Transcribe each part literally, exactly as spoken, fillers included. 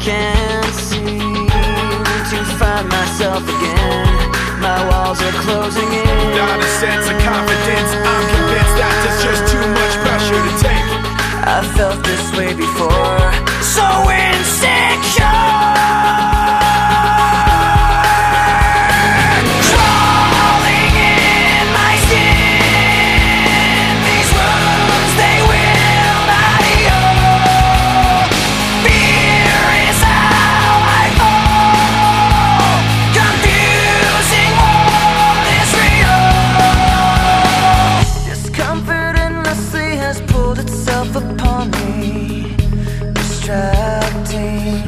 can't seem to find myself again. My walls are closing in. Not a sense of confidence, I'm convinced that there's just too much pressure to take. I've felt this way before, so insecure. Crawling in my skin, these wounds they will not heal. Fear is how I fall, confusing what is real. Discomfort endlessly has pulled itself upon me, distracting,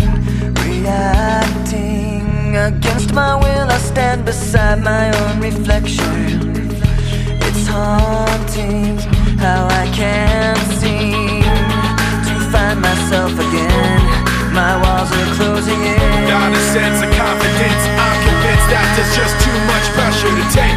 reacting. Against my will I stand beside my own reflection. It's haunting how I can't seem to find myself again. My walls are closing in. Not a sense of confidence, I'm convinced that there's just too much pressure to take.